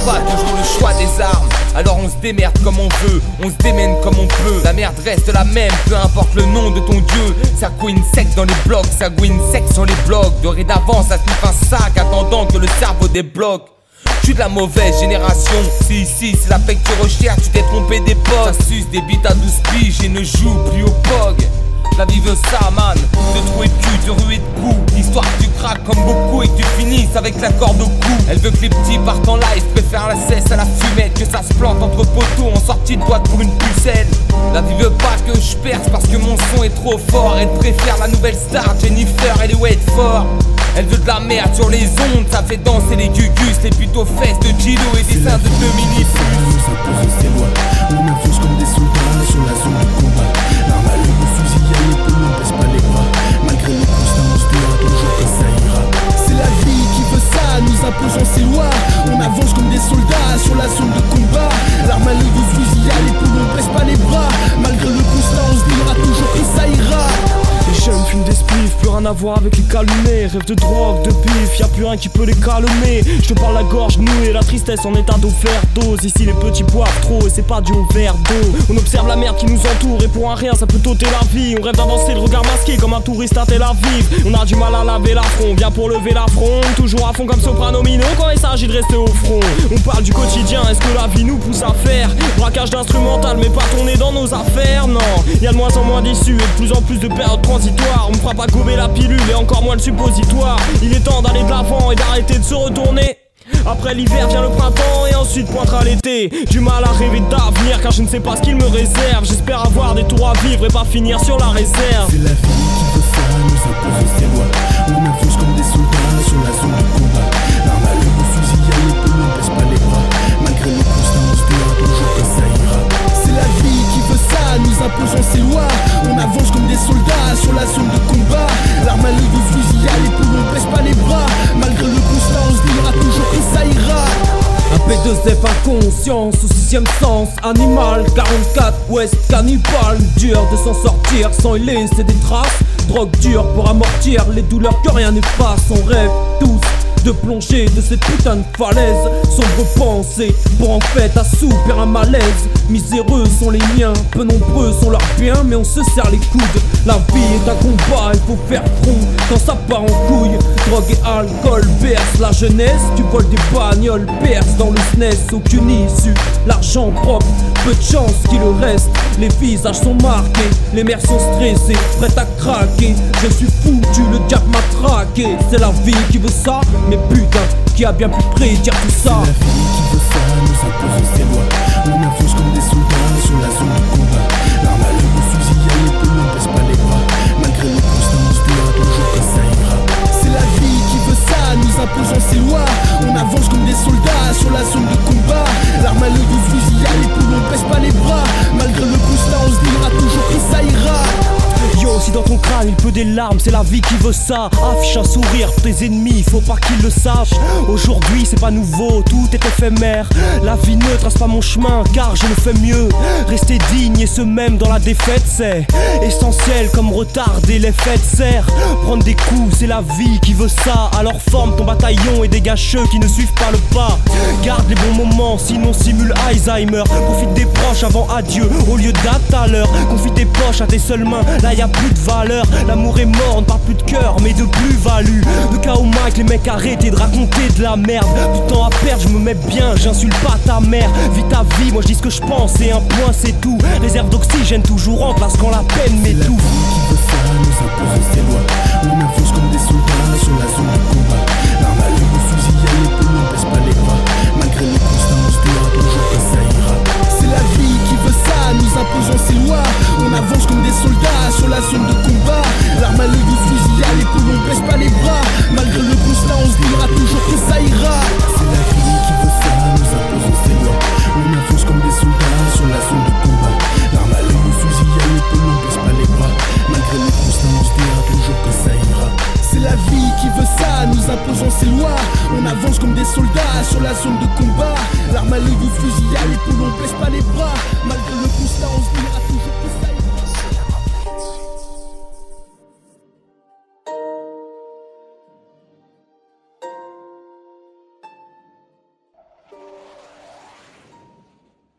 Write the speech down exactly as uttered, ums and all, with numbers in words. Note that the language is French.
pas toujours le choix des armes. Alors on se démerde comme on veut, on se démène comme on peut. La merde reste la même, peu importe le nom de ton dieu. Ça couine sec dans les blocs, ça couine sec sur les blocs. Dorénavant ça sniffe un sac, attendant que le cerveau débloque. Je suis de la mauvaise génération. Si ici c'est la paix que tu recherches, tu t'es trompé d'époque. Ça suce des bites à douze piges et ne joue plus au pog. La vie veut ça man, te trouver de cul, te ruer de coups. Histoire que tu craques comme beaucoup et que tu finisses avec la corde au cou. Elle veut que les petits partent en live, préfère la cesse à la fumette. Que ça se plante entre poteaux en sortie de boîte pour une pucelle. La vie veut pas que je perce parce que mon son est trop fort. Elle préfère la nouvelle star, Jennifer, elle est wait fort. Elle veut de la merde sur les ondes, ça fait danser les gugus, les putes aux fesses de Gilo et des seins de deux minutes. Nous impose ses lois, on avance comme des soldats sur la zone de combat. L'arme à l'œil, le fusil à l'épaule, on baisse pas les bras. Malgré les constances, on se dira toujours que ça ira. C'est la vie qui veut ça, nous imposons ses lois. On avance comme des soldats sur la zone de combat. L'arme à l'œil, le fusil à l'épaule, on baisse pas les bras. Malgré le constat, on se dira toujours que ça ira. Les jeunes fument des spliffs, plus rien à voir avec les calumets. Rêve de drogue, de bif, y'a plus rien qui peut les calmer. Je te parle la gorge nouée, la tristesse en état d'overdose. Ici les petits boivent trop et c'est pas dû au verre d'eau. On observe la merde qui nous entoure et pour un rien ça peut t'ôter la vie. On rêve d'avancer le regard masqué comme un touriste à Tel Aviv. On a du mal à laver l'affront, bien pour lever la fronde. Toujours à fond comme Soprano Mino quand il s'agit de rester au front. On parle du quotidien, est-ce que la vie nous pousse à faire braquage d'instrumental mais pas tourner dans nos affaires? Non, y'a de moins en moins d'issues et de plus en plus de périodes transitoires. On me fera pas gober la pilule et encore moins le suppositoire. Il est temps d'aller de l'avant et d'arrêter de se retourner. Après l'hiver vient le printemps et ensuite pointera l'été. Du mal à rêver d'avenir car je ne sais pas ce qu'il me réserve. J'espère avoir des tours à vivre et pas finir sur la réserve. C'est la vie qui veut ça, nous impose ses lois. On avance comme des soldats sur la zone de combat. L'arme à l'œil, le fusil à l'épaule, on baisse pas les bras. Malgré les constances, on se dira toujours que ça ira. C'est la vie qui veut ça, nous imposons ses lois. On avance comme des soldats sur la zone de combat. L'arme à l'œil, le fusil à l'épaule, on baisse pas les bras. Malgré le constat, on se dira toujours que ça ira. Un P deux F inconscience au sixième sens. Animal, quarante-quatre, ouest, cannibale. Dur de s'en sortir sans y laisser des traces. Drogue dure pour amortir les douleurs que rien n'efface. On rêve tous de plonger de cette putain de falaise. Sombre pensée pour en fait assoupir un malaise. Miséreux sont les miens, peu nombreux sont leurs biens. Mais on se serre les coudes, la vie est un combat. Il faut faire front quand ça part en couille. Drogue et alcool berce la jeunesse. Tu voles des bagnoles, perce dans le S N E S. Aucune issue, l'argent propre, peu de chance qu'il le reste. Les visages sont marqués, les mères sont stressées, prêtes à craquer. Je suis foutu, le diable m'a traqué. C'est la vie qui veut ça, mais putain, qui a bien pu prédire tout ça? C'est la vie qui veut ça, nous impose ses lois. On avance comme des soldats sur la zone de combat. L'arme à l'œil, le fusil à l'épaule, on baisse pas les bras. Malgré les constances, on se dira toujours que ça ira. C'est la vie qui veut ça, nous imposons ses lois. On avance comme des soldats sur la zone de combat. L'arme à l'œil, le fusil à l'épaule, on baisse pas les bras. Malgré le constat, on se dira toujours que ça ira. Yo, si dans ton crâne il pleut des larmes, c'est la vie qui veut ça. Affiche un sourire pour tes ennemis, faut pas qu'ils le sachent. Aujourd'hui c'est pas nouveau, tout est éphémère. La vie ne trace pas mon chemin, car je le fais mieux. Rester digne et se même dans la défaite, c'est essentiel comme retarder les fêtes. Serre, prendre des coups, c'est la vie qui veut ça. Alors forme ton bataillon et dégage ceux qui ne suivent pas le pas. Garde les bons moments, sinon simule Alzheimer. Profite des proches avant adieu, au lieu d'être à l'heure. Confie tes poches à tes seules mains, là y a plus de valeur. L'amour est mort, on ne parle plus de cœur mais de plus-value. De cas au mic, les mecs arrêtez de raconter de la merde. Du temps à perdre, je me mets bien, j'insulte pas ta mère. Vis ta vie, moi je dis ce que je pense et un point c'est tout. Réserve d'oxygène toujours en place quand la peine m'étouffe. C'est la vie qui veut ça, nous impose ses lois. On avance comme des soldats sur la zone de combat. L'arme à l'œil, le fusil à l'épaule, on baisse pas les bras. Malgré les constances, on se dira toujours que ça ira. C'est la vie qui veut ça, nous imposons ses lois. On avance comme des soldats sur la zone de combat. L'arme à l'œil, le fusil à l'épaule, on baisse pas les bras. Malgré le constat, on se dira toujours que ça ira. C'est la vie qui veut ça, nous imposons ses lois. On avance comme des soldats sur la zone de combat. L'arme à l'œil, le fusil à l'épaule, on baisse pas les bras. Malgré le constat, on se dira toujours que ça ira. C'est la vie qui veut ça, nous imposons ses lois. On avance comme des soldats sur la zone de combat. L'arme à l'œil, le fusil à l'épaule, on baisse pas les bras. Malgré le constat, on se dira toujours